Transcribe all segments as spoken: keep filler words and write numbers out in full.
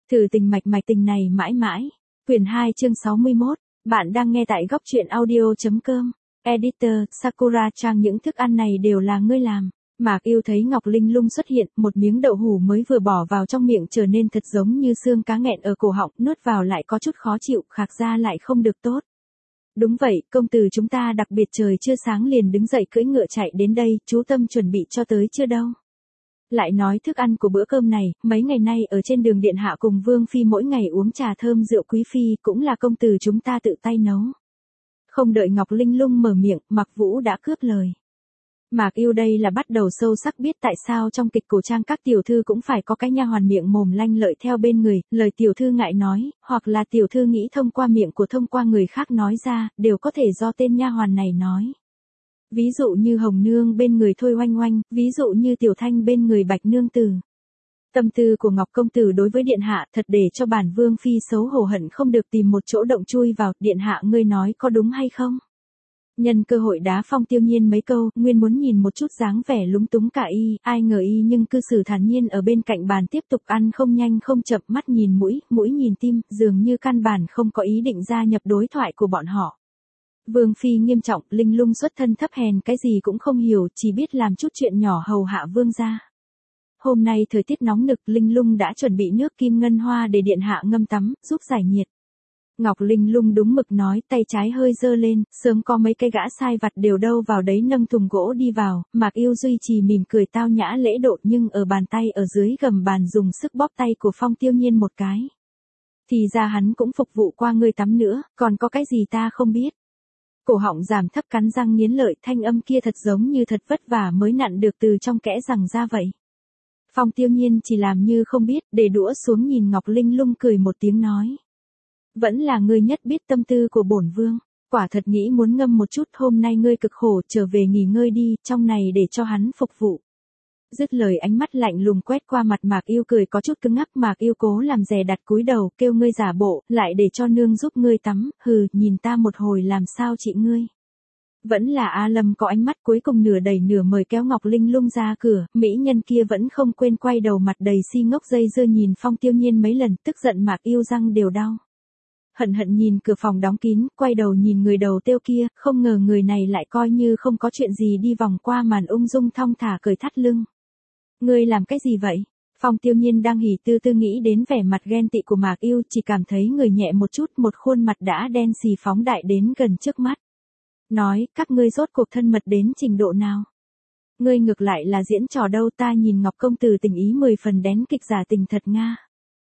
Thử tình mạch mạch tình này mãi mãi. Quyển hai chương sáu mươi mốt. Bạn đang nghe tại góc truyện audio.com. Editor, Sakura-chan, những thức ăn này đều là ngươi làm. Mạc Yêu thấy Ngọc Linh Lung xuất hiện, một miếng đậu hủ mới vừa bỏ vào trong miệng trở nên thật giống như xương cá nghẹn ở cổ họng, nuốt vào lại có chút khó chịu, khạc ra lại không được tốt. Đúng vậy, công tử chúng ta đặc biệt trời chưa sáng liền đứng dậy cưỡi ngựa chạy đến đây, chú tâm chuẩn bị cho tới chưa đâu. Lại nói thức ăn của bữa cơm này, mấy ngày nay ở trên đường điện hạ cùng Vương Phi mỗi ngày uống trà thơm rượu quý phi, cũng là công tử chúng ta tự tay nấu. Không đợi Ngọc Linh Lung mở miệng, Mạc Vũ đã cướp lời. Mạc Yêu đây là bắt đầu sâu sắc biết tại sao trong kịch cổ trang các tiểu thư cũng phải có cái nha hoàn miệng mồm lanh lợi theo bên người, lời tiểu thư ngại nói, hoặc là tiểu thư nghĩ thông qua miệng của thông qua người khác nói ra, đều có thể do tên nha hoàn này nói. Ví dụ như Hồng Nương bên người Thôi Oanh Oanh, ví dụ như Tiểu Thanh bên người Bạch Nương Tử. Tâm tư của Ngọc Công Tử đối với Điện Hạ thật để cho bản Vương Phi xấu hổ hận không được tìm một chỗ động chui vào, Điện Hạ ngươi nói có đúng hay không? Nhân cơ hội đá Phong Tiêu Nhiên mấy câu, nguyên muốn nhìn một chút dáng vẻ lúng túng cả y, ai ngờ y nhưng cư xử thản nhiên ở bên cạnh bàn tiếp tục ăn không nhanh không chậm, mắt nhìn mũi, mũi nhìn tim, dường như căn bản không có ý định gia nhập đối thoại của bọn họ. Vương Phi nghiêm trọng, Linh Lung xuất thân thấp hèn cái gì cũng không hiểu, chỉ biết làm chút chuyện nhỏ hầu hạ vương gia. Hôm nay thời tiết nóng nực, Linh Lung đã chuẩn bị nước kim ngân hoa để điện hạ ngâm tắm, giúp giải nhiệt. Ngọc Linh Lung đúng mực nói, tay trái hơi giơ lên, sớm có mấy cái gã sai vặt đều đâu vào đấy nâng thùng gỗ đi vào, Mạc Yêu duy trì mỉm cười tao nhã lễ độ, nhưng ở bàn tay ở dưới gầm bàn dùng sức bóp tay của Phong Tiêu Nhiên một cái. Thì ra hắn cũng phục vụ qua ngươi tắm nữa, còn có cái gì ta không biết. Cổ họng giảm thấp cắn răng nghiến lợi, thanh âm kia thật giống như thật vất vả mới nặn được từ trong kẽ rằng ra vậy. Phong Tiêu Nhiên chỉ làm như không biết, để đũa xuống nhìn Ngọc Linh Lung cười một tiếng nói. Vẫn là ngươi nhất biết tâm tư của bổn vương, quả thật nghĩ muốn ngâm một chút, hôm nay ngươi cực khổ, trở về nghỉ ngơi đi, trong này để cho hắn phục vụ. Dứt lời ánh mắt lạnh lùng quét qua mặt Mạc Yêu, cười có chút cứng ngắc. Mạc Yêu cố làm dè đặt cúi đầu, kêu ngươi giả bộ, lại để cho nương giúp ngươi tắm, hừ, nhìn ta một hồi làm sao chị ngươi. Vẫn là A Lâm có ánh mắt cuối cùng nửa đầy nửa mời kéo Ngọc Linh Lung ra cửa, mỹ nhân kia vẫn không quên quay đầu mặt đầy si ngốc dây dưa nhìn Phong Tiêu Nhiên mấy lần, tức giận Mạc Yêu răng đều đau. Hận hận nhìn cửa phòng đóng kín, quay đầu nhìn người đầu tiêu kia, không ngờ người này lại coi như không có chuyện gì đi vòng qua màn ung dung thong thả cởi thắt lưng. Ngươi làm cái gì vậy? Phong Tiêu Nhiên đang hỉ tư tư nghĩ đến vẻ mặt ghen tị của Mạc Yêu, chỉ cảm thấy người nhẹ một chút, một khuôn mặt đã đen xì phóng đại đến gần trước mắt. Nói, các ngươi rốt cuộc thân mật đến trình độ nào? Ngươi ngược lại là diễn trò đâu, ta nhìn Ngọc Công Tử tình ý mười phần đén kịch giả tình thật nga.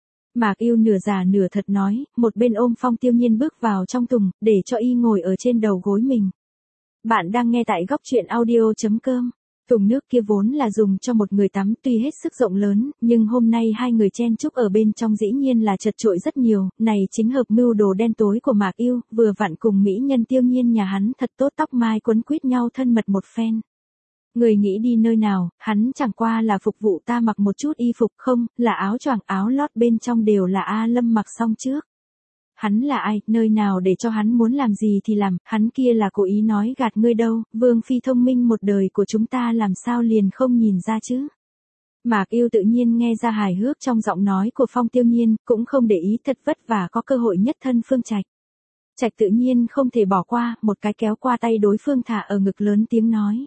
Mạc Yêu nửa giả nửa thật nói, một bên ôm Phong Tiêu Nhiên bước vào trong tùng, để cho y ngồi ở trên đầu gối mình. Bạn đang nghe tại góc truyện audio.com. Thùng nước kia vốn là dùng cho một người tắm, tuy hết sức rộng lớn, nhưng hôm nay hai người chen chúc ở bên trong dĩ nhiên là chật chội rất nhiều, này chính hợp mưu đồ đen tối của Mạc Yêu, vừa vặn cùng mỹ nhân Tiêu Nhiên nhà hắn thật tốt, tóc mai quấn quýt nhau thân mật một phen. Người nghĩ đi nơi nào, hắn chẳng qua là phục vụ ta mặc một chút y phục, không, là áo choàng áo lót bên trong đều là A Lâm mặc xong trước. Hắn là ai, nơi nào để cho hắn muốn làm gì thì làm, hắn kia là cố ý nói gạt ngươi đâu, Vương Phi thông minh một đời của chúng ta làm sao liền không nhìn ra chứ. Mạc Yêu tự nhiên nghe ra hài hước trong giọng nói của Phong Tiêu Nhiên, cũng không để ý, thật vất vả có cơ hội nhất thân Phương Trạch. Trạch tự nhiên không thể bỏ qua, một cái kéo qua tay đối phương thả ở ngực lớn tiếng nói.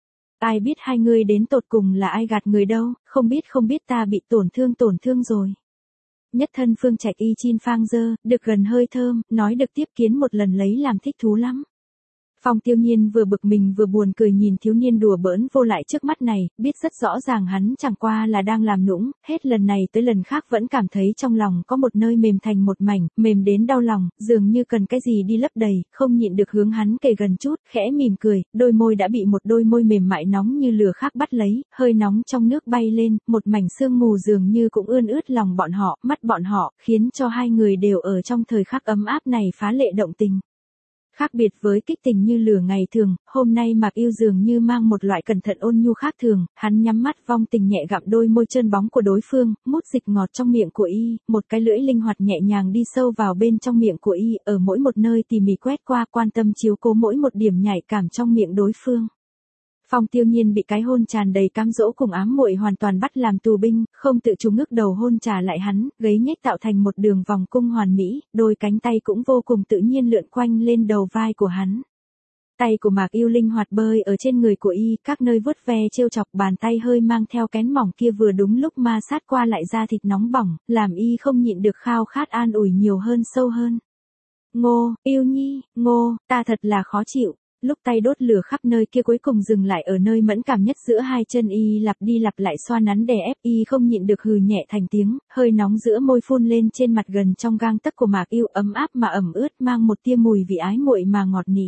Ai biết hai người đến tột cùng là ai gạt người đâu, không biết không biết ta bị tổn thương tổn thương rồi. Nhất thân Phương Trạch y chin phang dơ, được gần hơi thơm, nói được tiếp kiến một lần lấy làm thích thú lắm. Phong Tiêu Nhiên vừa bực mình vừa buồn cười nhìn thiếu niên đùa bỡn vô lại trước mắt này, biết rất rõ ràng hắn chẳng qua là đang làm nũng, hết lần này tới lần khác vẫn cảm thấy trong lòng có một nơi mềm thành một mảnh, mềm đến đau lòng, dường như cần cái gì đi lấp đầy, không nhịn được hướng hắn kề gần chút, khẽ mỉm cười, đôi môi đã bị một đôi môi mềm mại nóng như lửa khác bắt lấy, hơi nóng trong nước bay lên, một mảnh sương mù dường như cũng ươn ướt lòng bọn họ, mắt bọn họ, khiến cho hai người đều ở trong thời khắc ấm áp này phá lệ động tình. Khác biệt với kích tình như lửa ngày thường, hôm nay Mạc Yêu dường như mang một loại cẩn thận ôn nhu khác thường, hắn nhắm mắt vong tình nhẹ gặm đôi môi trơn bóng của đối phương, mút dịch ngọt trong miệng của y, một cái lưỡi linh hoạt nhẹ nhàng đi sâu vào bên trong miệng của y, ở mỗi một nơi tỉ mỉ quét qua, quan tâm chiếu cố mỗi một điểm nhạy cảm trong miệng đối phương. Phong Tiêu Nhiên bị cái hôn tràn đầy cám dỗ cùng ám muội hoàn toàn bắt làm tù binh, không tự chủ ngước đầu hôn trả lại hắn, gáy nhếch tạo thành một đường vòng cung hoàn mỹ, đôi cánh tay cũng vô cùng tự nhiên lượn quanh lên đầu vai của hắn. Tay của Mạc Yêu linh hoạt bơi ở trên người của y, các nơi vuốt ve trêu chọc, bàn tay hơi mang theo kén mỏng kia vừa đúng lúc ma sát qua lại da thịt nóng bỏng, làm y không nhịn được khao khát an ủi nhiều hơn sâu hơn. Ngô, Yêu Nhi, Ngô, ta thật là khó chịu. Lúc tay đốt lửa khắp nơi kia cuối cùng dừng lại ở nơi mẫn cảm nhất giữa hai chân y, lặp đi lặp lại xoa nắn đè ép, y không nhịn được hừ nhẹ thành tiếng, hơi nóng giữa môi phun lên trên mặt gần trong gang tấc của Mạc Yêu, ấm áp mà ẩm ướt, mang một tia mùi vị ái muội mà ngọt nỉ.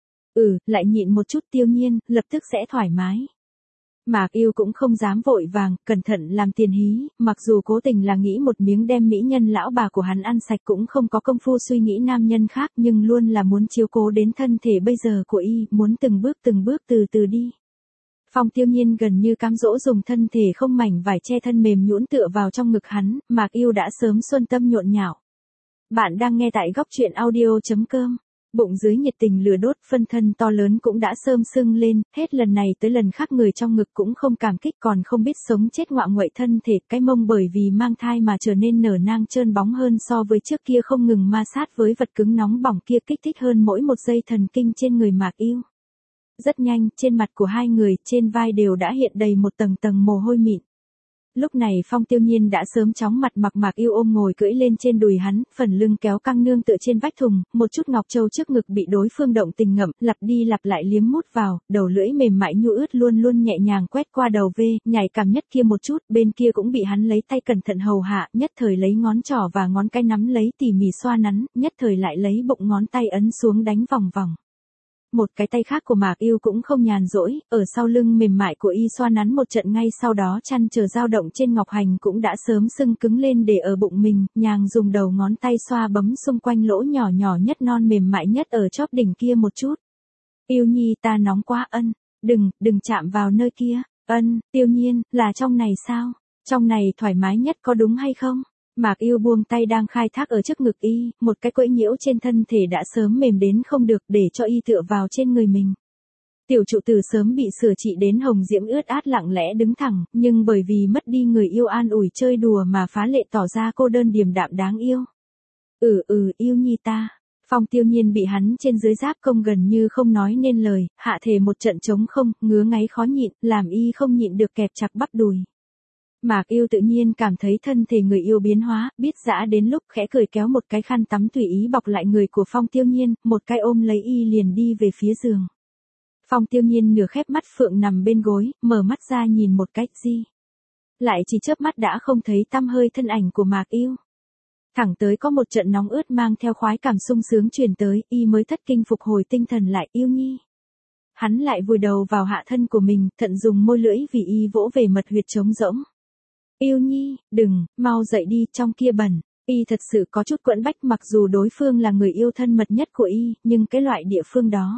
Ừ, lại nhịn một chút Tiêu Nhiên, lập tức sẽ thoải mái. Mạc Yêu cũng không dám vội vàng, cẩn thận làm tiền hí, mặc dù cố tình là nghĩ một miếng đem mỹ nhân lão bà của hắn ăn sạch, cũng không có công phu suy nghĩ nam nhân khác, nhưng luôn là muốn chiếu cố đến thân thể bây giờ của y, muốn từng bước từng bước từ từ đi. Phong Tiêu Nhiên gần như cám dỗ dùng thân thể không mảnh vải che thân mềm nhũn tựa vào trong ngực hắn, Mạc Yêu đã sớm xuân tâm nhộn nhạo. Bạn đang nghe tại góc truyện audio chấm com. Bụng dưới nhiệt tình lửa đốt, phân thân to lớn cũng đã sơm sưng lên, hết lần này tới lần khác người trong ngực cũng không cảm kích, còn không biết sống chết ngoạ nguậy thân thể, cái mông bởi vì mang thai mà trở nên nở nang trơn bóng hơn so với trước kia, không ngừng ma sát với vật cứng nóng bỏng kia, kích thích hơn mỗi một giây thần kinh trên người Mạc Yêu. Rất nhanh, trên mặt của hai người, trên vai đều đã hiện đầy một tầng tầng mồ hôi mịn. Lúc này Phong Tiêu Nhiên đã sớm chóng mặt mặc Mạc Yêu ôm ngồi cưỡi lên trên đùi hắn, phần lưng kéo căng nương tựa trên vách thùng, một chút ngọc châu trước ngực bị đối phương động tình ngậm, lặp đi lặp lại liếm mút vào, đầu lưỡi mềm mại nhu ướt luôn luôn nhẹ nhàng quét qua đầu vê, nhảy cảm nhất kia một chút, bên kia cũng bị hắn lấy tay cẩn thận hầu hạ, nhất thời lấy ngón trỏ và ngón cái nắm lấy tỉ mỉ xoa nắn, nhất thời lại lấy bụng ngón tay ấn xuống đánh vòng vòng. Một cái tay khác của Mạc Yêu cũng không nhàn rỗi, ở sau lưng mềm mại của y xoa nắn một trận, ngay sau đó chăn chờ dao động trên ngọc hành cũng đã sớm sưng cứng lên để ở bụng mình, nhàng dùng đầu ngón tay xoa bấm xung quanh lỗ nhỏ nhỏ nhất non mềm mại nhất ở chóp đỉnh kia một chút. Yêu Nhi, ta nóng quá. Ân, đừng, đừng chạm vào nơi kia. Ân, Tiêu Nhiên, là trong này sao? Trong này thoải mái nhất có đúng hay không? Mạc Yêu buông tay đang khai thác ở trước ngực y, một cái quẫy nhiễu trên thân thể đã sớm mềm đến không được, để cho y tựa vào trên người mình. Tiểu trụ tử sớm bị sửa trị đến hồng diễm ướt át lặng lẽ đứng thẳng, nhưng bởi vì mất đi người yêu an ủi chơi đùa mà phá lệ tỏ ra cô đơn điềm đạm đáng yêu. Ừ ừ, Yêu Nhi ta. Phong Tiêu Nhiên bị hắn trên dưới giáp công gần như không nói nên lời, hạ thể một trận trống không, ngứa ngáy khó nhịn, làm y không nhịn được kẹp chặt bắp đùi. Mạc Yêu tự nhiên cảm thấy thân thể người yêu biến hóa, biết dã đến lúc, khẽ cười kéo một cái khăn tắm tùy ý bọc lại người của Phong Tiêu Nhiên, một cái ôm lấy y liền đi về phía giường. Phong Tiêu Nhiên nửa khép mắt phượng nằm bên gối, mở mắt ra nhìn một cách gì. Lại chỉ chớp mắt đã không thấy tăm hơi thân ảnh của Mạc Yêu. Thẳng tới có một trận nóng ướt mang theo khoái cảm sung sướng truyền tới, y mới thất kinh phục hồi tinh thần lại. Yêu Nhi. Hắn lại vùi đầu vào hạ thân của mình, thận dùng môi lưỡi vì y vỗ về mật huyệt trống rỗng. Yêu Nhi, đừng, mau dậy đi, trong kia bẩn. Y thật sự có chút quẫn bách, mặc dù đối phương là người yêu thân mật nhất của y, nhưng cái loại địa phương đó,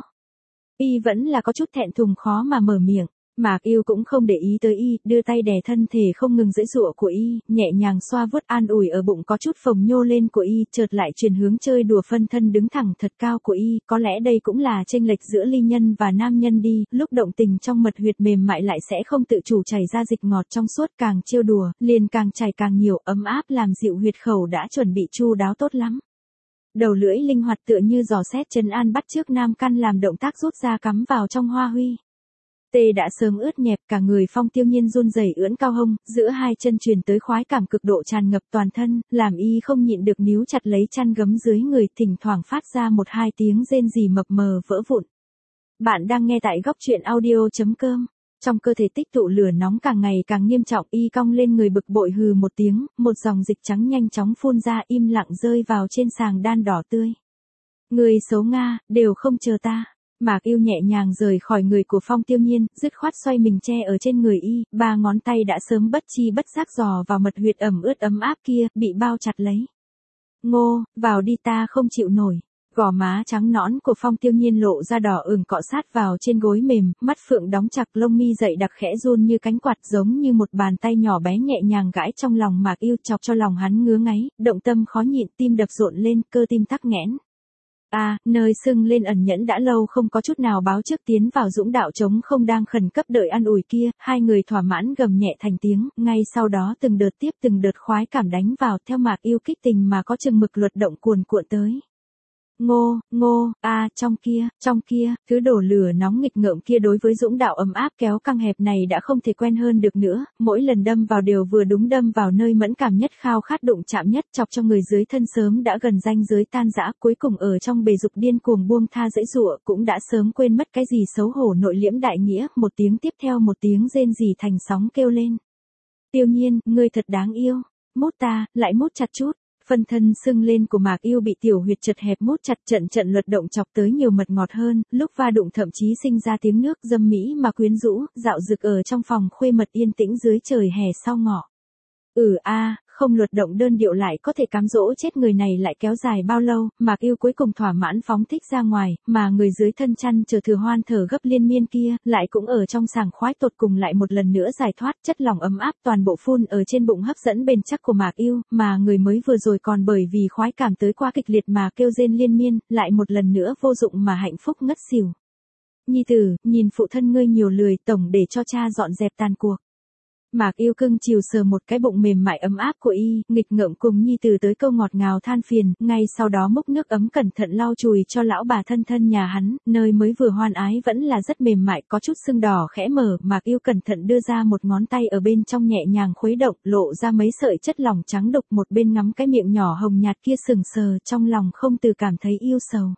y vẫn là có chút thẹn thùng khó mà mở miệng. Mạc Yêu cũng không để ý tới y, đưa tay đè thân thể không ngừng giãy giụa của y, nhẹ nhàng xoa vuốt an ủi ở bụng có chút phồng nhô lên của y, chợt lại chuyển hướng chơi đùa phân thân đứng thẳng thật cao của y, có lẽ đây cũng là chênh lệch giữa ly nhân và nam nhân đi, lúc động tình trong mật huyệt mềm mại lại sẽ không tự chủ chảy ra dịch ngọt trong suốt, càng trêu đùa, liền càng chảy càng nhiều, ấm áp làm dịu huyệt khẩu đã chuẩn bị chu đáo tốt lắm. Đầu lưỡi linh hoạt tựa như giò xét trấn an bắt chước nam căn làm động tác rút ra cắm vào trong hoa huy. Tê đã sớm ướt nhẹp, cả người Phong Tiêu Nhiên run rẩy ưỡn cao hông, giữa hai chân truyền tới khoái cảm cực độ tràn ngập toàn thân, làm y không nhịn được níu chặt lấy chăn gấm dưới người, thỉnh thoảng phát ra một hai tiếng rên rỉ mập mờ vỡ vụn. Bạn đang nghe tại góc truyện audio chấm com. Trong cơ thể tích tụ lửa nóng càng ngày càng nghiêm trọng, y cong lên người bực bội hừ một tiếng, một dòng dịch trắng nhanh chóng phun ra, im lặng rơi vào trên sàng đan đỏ tươi. Người xấu Nga, đều không chờ ta. Mạc Yêu nhẹ nhàng rời khỏi người của Phong Tiêu Nhiên, dứt khoát xoay mình che ở trên người y, ba ngón tay đã sớm bất chi bất giác dò vào mật huyệt ẩm ướt ấm áp kia, bị bao chặt lấy. Ngô, vào đi, ta không chịu nổi. Gò má trắng nõn của Phong Tiêu Nhiên lộ ra đỏ ửng cọ sát vào trên gối mềm, mắt phượng đóng chặt, lông mi dậy đặc khẽ run như cánh quạt, giống như một bàn tay nhỏ bé nhẹ nhàng gãi trong lòng Mạc Yêu, chọc cho lòng hắn ngứa ngáy, động tâm khó nhịn, tim đập rộn lên, cơ tim tắc nghẽn. À, nơi sưng lên ẩn nhẫn đã lâu không có chút nào báo trước tiến vào dũng đạo trống không đang khẩn cấp đợi ăn ủi kia, hai người thỏa mãn gầm nhẹ thành tiếng, ngay sau đó từng đợt tiếp từng đợt khoái cảm đánh vào theo Mạc Yêu kích tình mà có chừng mực luật động cuồn cuộn tới. Ngô, ngô, a à, trong kia, trong kia, thứ đổ lửa nóng nghịch ngợm kia đối với dũng đạo ấm áp kéo căng hẹp này đã không thể quen hơn được nữa, mỗi lần đâm vào đều vừa đúng đâm vào nơi mẫn cảm nhất khao khát đụng chạm nhất chọc cho người dưới thân sớm đã gần ranh giới tan rã cuối cùng ở trong bề dục điên cuồng buông tha dãy dụa cũng đã sớm quên mất cái gì xấu hổ nội liễm đại nghĩa, một tiếng tiếp theo một tiếng rên rỉ thành sóng kêu lên. Tiêu Nhiên, ngươi thật đáng yêu, mút ta, lại mút chặt chút. Phân thân sưng lên của Mạc Yêu bị tiểu huyệt chật hẹp mút chặt trận trận luật động chọc tới nhiều mật ngọt hơn, lúc va đụng thậm chí sinh ra tiếng nước dâm mỹ mà quyến rũ, dạo dực ở trong phòng khuê mật yên tĩnh dưới trời hè sau ngọ. Ừ a, à, không luật động đơn điệu lại có thể cám dỗ chết người này lại kéo dài bao lâu, Mạc Yêu cuối cùng thỏa mãn phóng thích ra ngoài, mà người dưới thân chăn chờ thừa hoan thở gấp liên miên kia, lại cũng ở trong sảng khoái tột cùng lại một lần nữa giải thoát chất lỏng ấm áp toàn bộ phun ở trên bụng hấp dẫn bền chắc của Mạc Yêu, mà người mới vừa rồi còn bởi vì khoái cảm tới qua kịch liệt mà kêu rên liên miên, lại một lần nữa vô dụng mà hạnh phúc ngất xỉu. Nhi tử, nhìn phụ thân ngươi nhiều lười tổng để cho cha dọn dẹp tàn cuộc. Mạc Yêu cưng chiều sờ một cái bụng mềm mại ấm áp của y, nghịch ngợm cùng Nhi Tử tới câu ngọt ngào than phiền, ngay sau đó múc nước ấm cẩn thận lau chùi cho lão bà thân thân nhà hắn, nơi mới vừa hoan ái vẫn là rất mềm mại có chút sưng đỏ khẽ mở, Mạc Yêu cẩn thận đưa ra một ngón tay ở bên trong nhẹ nhàng khuấy động, lộ ra mấy sợi chất lỏng trắng đục một bên ngắm cái miệng nhỏ hồng nhạt kia sừng sờ trong lòng không từ cảm thấy yêu sầu.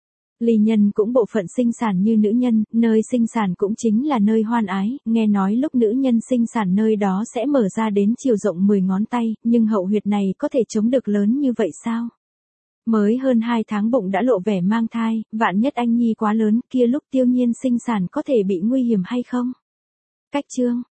Ly nhân cũng bộ phận sinh sản như nữ nhân, nơi sinh sản cũng chính là nơi hoan ái, nghe nói lúc nữ nhân sinh sản nơi đó sẽ mở ra đến chiều rộng mười ngón tay, nhưng hậu huyệt này có thể chống được lớn như vậy sao? Mới hơn hai tháng bụng đã lộ vẻ mang thai, vạn nhất anh nhi quá lớn, kia lúc Tiêu Nhiên sinh sản có thể bị nguy hiểm hay không? Cách chương